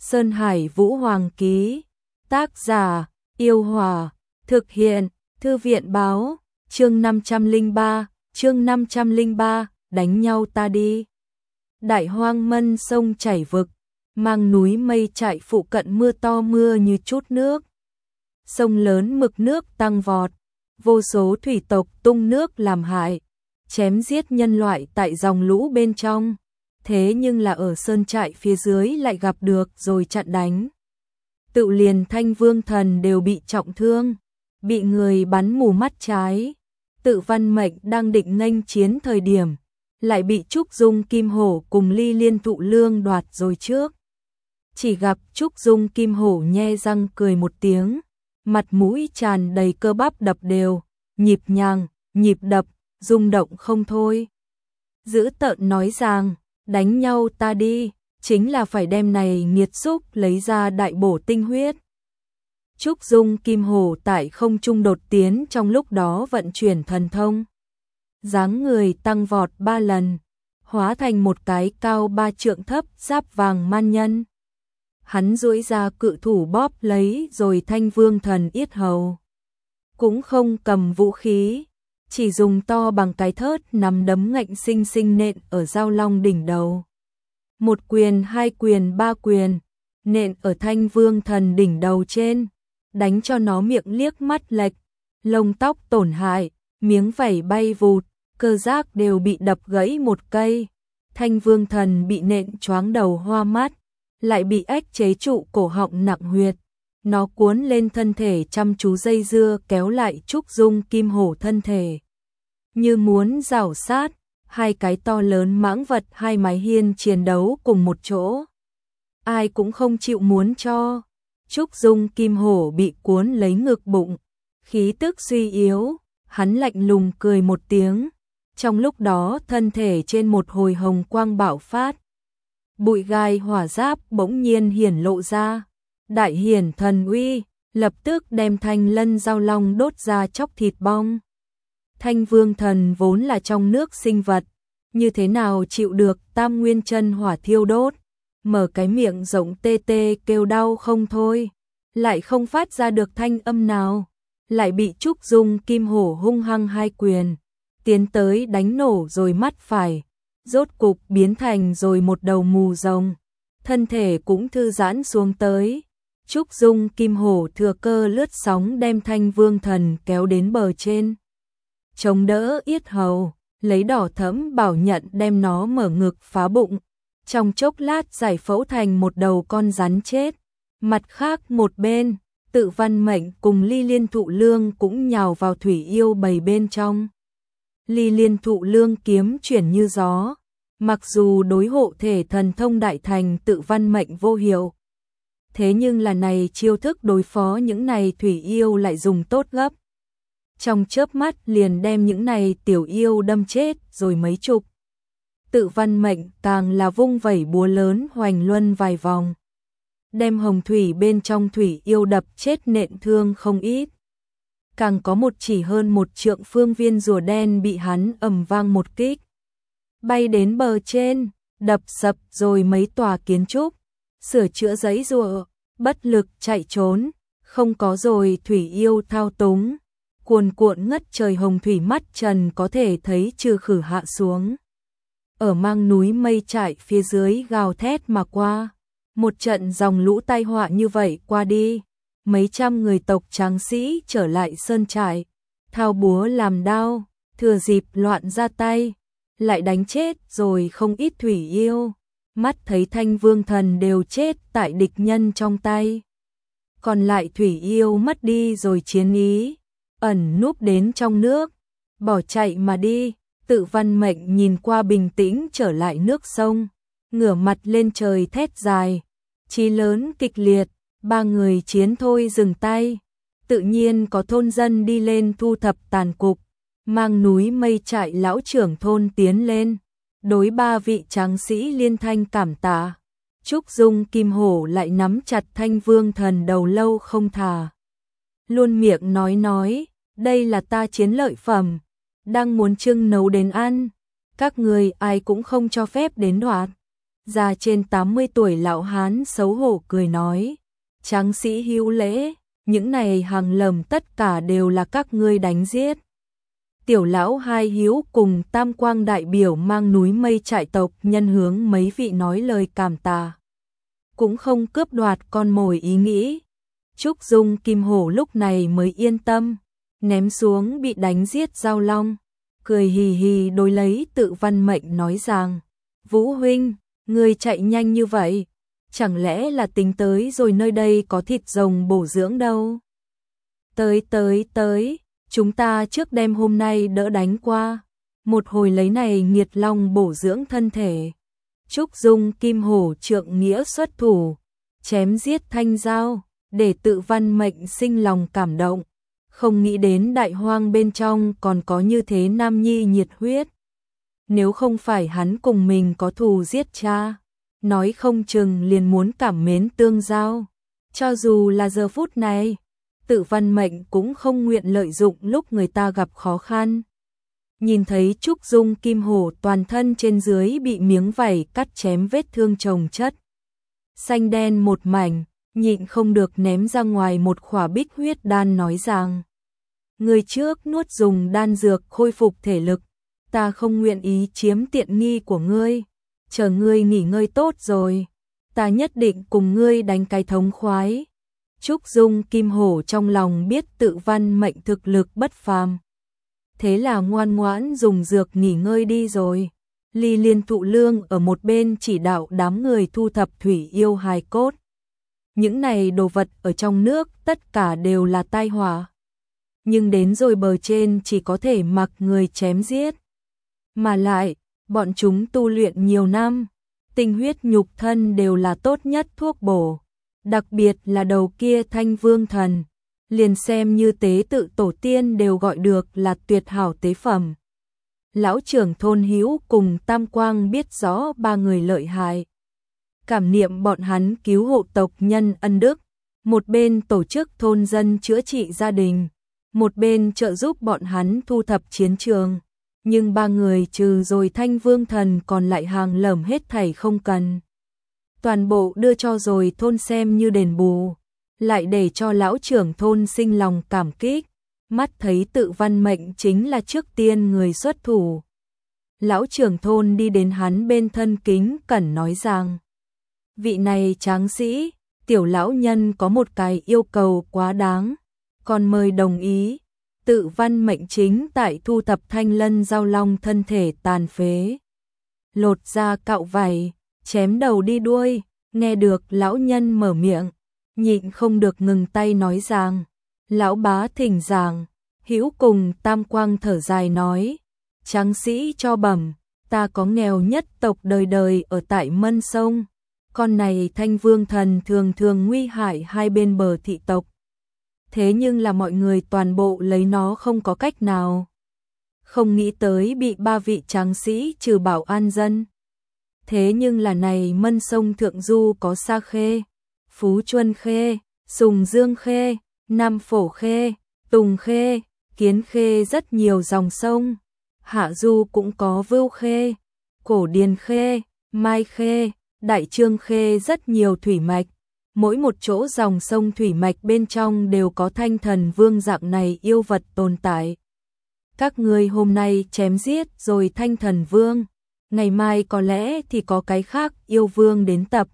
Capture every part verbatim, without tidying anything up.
Sơn Hải Vũ Hoàng ký. Tác giả, Yêu Hòa. Thực hiện, Thư viện báo. Chương năm trăm lẻ ba, chương năm trăm lẻ ba, đánh nhau ta đi. Đại hoang mân sông chảy vực, mang núi mây chạy phụ cận mưa to mưa như chút nước. Sông lớn mực nước tăng vọt, vô số thủy tộc tung nước làm hại, chém giết nhân loại tại dòng lũ bên trong. Thế nhưng là ở sơn trại phía dưới lại gặp được rồi chặn đánh. Tự liền Thanh Vương Thần đều bị trọng thương, bị người bắn mù mắt trái. Tự Văn Mệnh đang định nghênh chiến thời điểm, lại bị Trúc Dung Kim Hổ cùng Ly Liên Thụ Lương đoạt rồi trước. Chỉ gặp Trúc Dung Kim Hổ nhe răng cười một tiếng, mặt mũi tràn đầy cơ bắp đập đều, nhịp nhàng, nhịp đập, rung động không thôi. Dữ tợn nói rằng, đánh nhau ta đi, chính là phải đem này nghiệt xúc lấy ra đại bổ tinh huyết. Trúc Dung Kim Hổ tại không trung đột tiến trong lúc đó vận chuyển thần thông. Dáng người tăng vọt ba lần, hóa thành một cái cao ba trượng thấp giáp vàng man nhân. Hắn duỗi ra cự thủ bóp lấy rồi Thanh Vương Thần yết hầu. Cũng không cầm vũ khí, chỉ dùng to bằng cái thớt nắm đấm ngạnh sinh sinh nện ở Giao Long đỉnh đầu. Một quyền, hai quyền, ba quyền, nện ở Thanh Vương Thần đỉnh đầu trên, đánh cho nó miệng liếc mắt lệch, lông tóc tổn hại, miếng vảy bay vụt, cơ giác đều bị đập gãy một cây. Thanh Vương Thần bị nện choáng đầu hoa mắt, lại bị ếch chế trụ cổ họng nặng huyệt. Nó cuốn lên thân thể chăm chú dây dưa kéo lại Trúc Dung Kim Hổ thân thể. Như muốn rảo sát, hai cái to lớn mãng vật hai mái hiên chiến đấu cùng một chỗ. Ai cũng không chịu muốn cho. Trúc Dung Kim Hổ bị cuốn lấy ngực bụng, khí tức suy yếu, hắn lạnh lùng cười một tiếng. Trong lúc đó thân thể trên một hồi hồng quang bạo phát. Bụi gai hỏa giáp bỗng nhiên hiển lộ ra. Đại hiển thần uy, lập tức đem Thanh Lân Giao Long đốt ra chóc thịt bong. Thanh Vương Thần vốn là trong nước sinh vật, như thế nào chịu được tam nguyên chân hỏa thiêu đốt, mở cái miệng rộng tê tê kêu đau không thôi, lại không phát ra được thanh âm nào, lại bị Trúc Dung Kim Hổ hung hăng hai quyền, tiến tới đánh nổ rồi mắt phải, rốt cục biến thành rồi một đầu mù rồng, thân thể cũng thư giãn xuống tới. Trúc Dung Kim Hổ thừa cơ lướt sóng đem Thanh Vương Thần kéo đến bờ trên. Chống đỡ yết hầu, lấy đỏ thẫm bảo nhận đem nó mở ngực phá bụng. Trong chốc lát giải phẫu thành một đầu con rắn chết. Mặt khác một bên, Tự Văn Mệnh cùng Ly Liên Thụ Lương cũng nhào vào thủy yêu bầy bên trong. Ly Liên Thụ Lương kiếm chuyển như gió. Mặc dù đối hộ thể thần thông đại thành Tự Văn Mệnh vô hiệu. Thế nhưng là này chiêu thức đối phó những này thủy yêu lại dùng tốt gấp. Trong chớp mắt liền đem những này tiểu yêu đâm chết rồi mấy chục. Tự Văn Mệnh càng là vung vẩy búa lớn hoành luân vài vòng. Đem hồng thủy bên trong thủy yêu đập chết nện thương không ít. Càng có một chỉ hơn một trượng phương viên rùa đen bị hắn ầm vang một kích. Bay đến bờ trên, đập sập rồi mấy tòa kiến trúc. Sửa chữa giấy rùa, bất lực chạy trốn, không có rồi thủy yêu thao túng, cuồn cuộn ngất trời hồng thủy mắt trần có thể thấy trừ khử hạ xuống. Ở mang núi mây trải phía dưới gào thét mà qua, một trận dòng lũ tai họa như vậy qua đi, mấy trăm người tộc tráng sĩ trở lại sơn trại, thao búa làm đao, thừa dịp loạn ra tay, lại đánh chết rồi không ít thủy yêu. Mắt thấy Thanh Vương Thần đều chết tại địch nhân trong tay. Còn lại thủy yêu mất đi rồi chiến ý, ẩn núp đến trong nước, bỏ chạy mà đi. Tự Văn Mệnh nhìn qua bình tĩnh trở lại nước sông, ngửa mặt lên trời thét dài, chí lớn kịch liệt, ba người chiến thôi dừng tay. Tự nhiên có thôn dân đi lên thu thập tàn cục, mang núi mây trại lão trưởng thôn tiến lên. Đối ba vị tráng sĩ liên thanh cảm tạ. Trúc Dung Kim Hổ lại nắm chặt Thanh Vương Thần đầu lâu không thả. Luôn miệng nói nói, đây là ta chiến lợi phẩm, đang muốn trưng nấu đến ăn. Các người ai cũng không cho phép đến đoạt. Già trên tám mươi tuổi lão hán xấu hổ cười nói, tráng sĩ hữu lễ, những này hàng lầm tất cả đều là các ngươi đánh giết. Tiểu lão hai hiếu cùng tam quang đại biểu mang núi mây trại tộc nhân hướng mấy vị nói lời cảm tạ. Cũng không cướp đoạt con mồi ý nghĩ. Trúc Dung Kim Hổ lúc này mới yên tâm, ném xuống bị đánh giết Giao Long, cười hì hì đối lấy Tự Văn Mệnh nói rằng, Vũ huynh, ngươi chạy nhanh như vậy, chẳng lẽ là tính tới rồi nơi đây có thịt rồng bổ dưỡng đâu. Tới tới tới, chúng ta trước đêm hôm nay đỡ đánh qua, một hồi lấy này nghiệt long bổ dưỡng thân thể. Trúc Dung Kim Hổ trượng nghĩa xuất thủ, chém giết Thanh Giao, để Tự Văn Mệnh sinh lòng cảm động, không nghĩ đến đại hoang bên trong còn có như thế nam nhi nhiệt huyết. Nếu không phải hắn cùng mình có thù giết cha, nói không chừng liền muốn cảm mến tương giao. Cho dù là giờ phút này, Tự Văn Mệnh cũng không nguyện lợi dụng lúc người ta gặp khó khăn. Nhìn thấy Trúc Dung Kim Hổ toàn thân trên dưới bị miếng vảy cắt chém vết thương chồng chất, xanh đen một mảnh, nhịn không được ném ra ngoài một khỏa bích huyết đan nói rằng, người trước nuốt dùng đan dược khôi phục thể lực, ta không nguyện ý chiếm tiện nghi của ngươi, chờ ngươi nghỉ ngơi tốt rồi, ta nhất định cùng ngươi đánh cái thống khoái. Trúc Dung Kim Hổ trong lòng biết Tự Văn Mệnh thực lực bất phàm, thế là ngoan ngoãn dùng dược nghỉ ngơi đi rồi. Ly Liên Thụ Lương ở một bên chỉ đạo đám người thu thập thủy yêu hài cốt. Những này đồ vật ở trong nước tất cả đều là tai họa, nhưng đến rồi bờ trên chỉ có thể mặc người chém giết. Mà lại, bọn chúng tu luyện nhiều năm, tinh huyết nhục thân đều là tốt nhất thuốc bổ, đặc biệt là đầu kia Thanh Vương Thần, liền xem như tế tự tổ tiên đều gọi được là tuyệt hảo tế phẩm. Lão trưởng thôn Hữu cùng Tam Quang biết rõ ba người lợi hại, cảm niệm bọn hắn cứu hộ tộc nhân ân đức, một bên tổ chức thôn dân chữa trị gia đình, một bên trợ giúp bọn hắn thu thập chiến trường. Nhưng ba người trừ rồi Thanh Vương Thần còn lại hàng lởm hết thảy không cần, toàn bộ đưa cho rồi thôn xem như đền bù, lại để cho lão trưởng thôn sinh lòng cảm kích, mắt thấy Tự Văn Mệnh chính là trước tiên người xuất thủ. Lão trưởng thôn đi đến hắn bên thân kính cẩn nói rằng, vị này tráng sĩ, tiểu lão nhân có một cái yêu cầu quá đáng, còn mời đồng ý. Tự Văn Mệnh chính tại thu thập Thanh Lân Giao Long thân thể tàn phế, lột ra cạo vảy, chém đầu đi đuôi. Nghe được lão nhân mở miệng, nhịn không được ngừng tay nói rằng, lão bá thỉnh giảng. Hữu cùng Tam Quang thở dài nói, tráng sĩ cho bẩm, ta có nghèo nhất tộc đời đời ở tại Mân Sông, con này Thanh Vương Thần thường thường nguy hại hai bên bờ thị tộc, thế nhưng là mọi người toàn bộ lấy nó không có cách nào. Không nghĩ tới bị ba vị tráng sĩ trừ bảo an dân. Thế nhưng là này Mân Sông Thượng Du có Sa Khê, Phú Chuân Khê, Sùng Dương Khê, Nam Phổ Khê, Tùng Khê, Kiến Khê rất nhiều dòng sông. Hạ Du cũng có Vưu Khê, Cổ Điền Khê, Mai Khê, Đại Trương Khê rất nhiều thủy mạch. Mỗi một chỗ dòng sông thủy mạch bên trong đều có Thanh Thần Vương dạng này yêu vật tồn tại. Các ngươi hôm nay chém giết rồi Thanh Thần Vương, ngày mai có lẽ thì có cái khác yêu vương đến tập.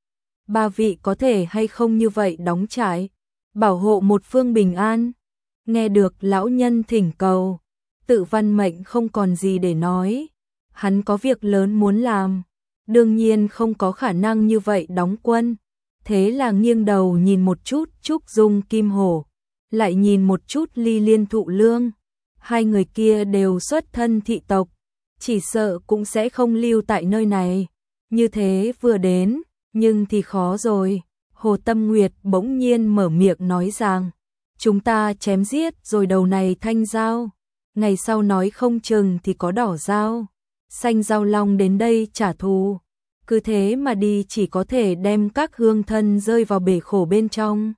Ba vị có thể hay không như vậy đóng trại, bảo hộ một phương bình an. Nghe được lão nhân thỉnh cầu, Tự Văn Mệnh không còn gì để nói. Hắn có việc lớn muốn làm, đương nhiên không có khả năng như vậy đóng quân. Thế là nghiêng đầu nhìn một chút Trúc Dung Kim Hổ, lại nhìn một chút Ly Liên Thụ Lương. Hai người kia đều xuất thân thị tộc, chỉ sợ cũng sẽ không lưu tại nơi này. Như thế vừa đến, nhưng thì khó rồi. Hồ Tâm Nguyệt bỗng nhiên mở miệng nói rằng, chúng ta chém giết rồi đầu này Thanh Giao, ngày sau nói không chừng thì có đỏ dao, xanh Giao Long đến đây trả thù. Cứ thế mà đi chỉ có thể đem các hương thân rơi vào bể khổ bên trong.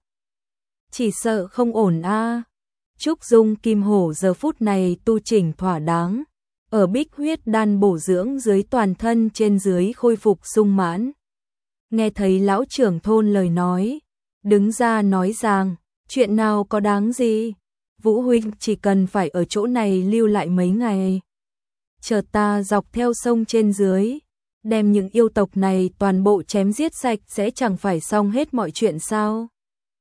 Chỉ sợ không ổn a. Trúc Dung Kim Hổ giờ phút này tu chỉnh thỏa đáng, ở bích huyết đan bổ dưỡng dưới toàn thân trên dưới khôi phục sung mãn. Nghe thấy lão trưởng thôn lời nói, đứng ra nói rằng, chuyện nào có đáng gì, Vũ huynh chỉ cần phải ở chỗ này lưu lại mấy ngày. Chờ ta dọc theo sông trên dưới, đem những yêu tộc này toàn bộ chém giết sạch sẽ chẳng phải xong hết mọi chuyện sao?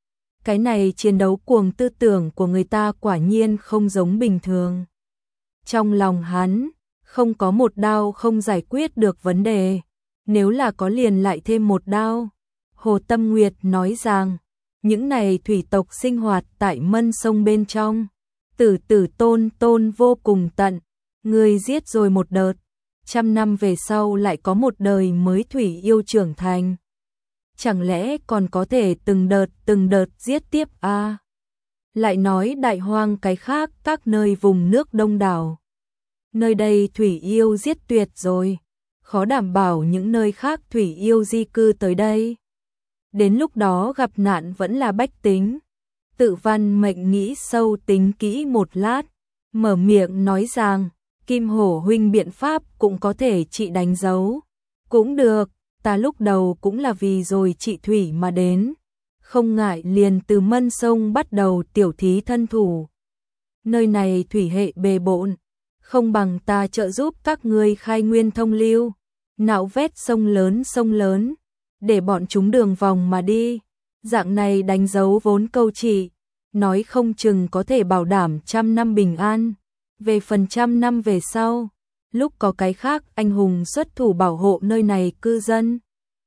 Cái này chiến đấu cuồng tư tưởng của người ta quả nhiên không giống bình thường. Trong lòng hắn, không có một đao không giải quyết được vấn đề, nếu là có liền lại thêm một đao. Hồ Tâm Nguyệt nói rằng, những này thủy tộc sinh hoạt tại mân sông bên trong, tử tử tôn tôn vô cùng tận, người giết rồi một đợt, trăm năm về sau lại có một đời mới thủy yêu trưởng thành. Chẳng lẽ còn có thể từng đợt từng đợt giết tiếp à? Lại nói đại hoang cái khác các nơi vùng nước đông đảo. Nơi đây thủy yêu giết tuyệt rồi, khó đảm bảo những nơi khác thủy yêu di cư tới đây. Đến lúc đó gặp nạn vẫn là bách tính. Tự Văn Mệnh nghĩ sâu tính kỹ một lát, mở miệng nói rằng, Kim Hổ huynh biện pháp cũng có thể trị đánh dấu. Cũng được, ta lúc đầu cũng là vì rồi trị thủy mà đến. Không ngại liền từ mân sông bắt đầu tiểu thí thân thủ. Nơi này thủy hệ bề bộn, không bằng ta trợ giúp các ngươi khai nguyên thông lưu, nạo vét sông lớn sông lớn, để bọn chúng đường vòng mà đi. Dạng này đánh dấu vốn câu trị, nói không chừng có thể bảo đảm trăm năm bình an. Về phần trăm năm về sau, lúc có cái khác anh hùng xuất thủ bảo hộ nơi này cư dân.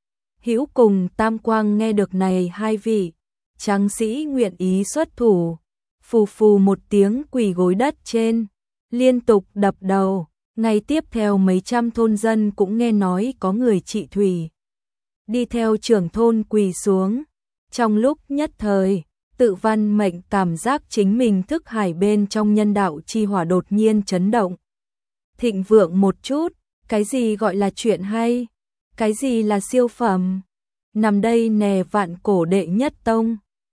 Hữu cùng Tam Quang nghe được này hai vị tráng sĩ nguyện ý xuất thủ, phù phù một tiếng quỳ gối đất trên, liên tục đập đầu. Ngày tiếp theo mấy trăm thôn dân cũng nghe nói có người trị thủy, đi theo trưởng thôn quỳ xuống. Trong lúc nhất thời, Tự Văn Mệnh cảm giác chính mình thức hải bên trong nhân đạo chi hỏa đột nhiên chấn động. Thịnh vượng một chút, cái gì gọi là chuyện hay, cái gì là siêu phẩm. Nằm đây nè vạn cổ đệ nhất tông.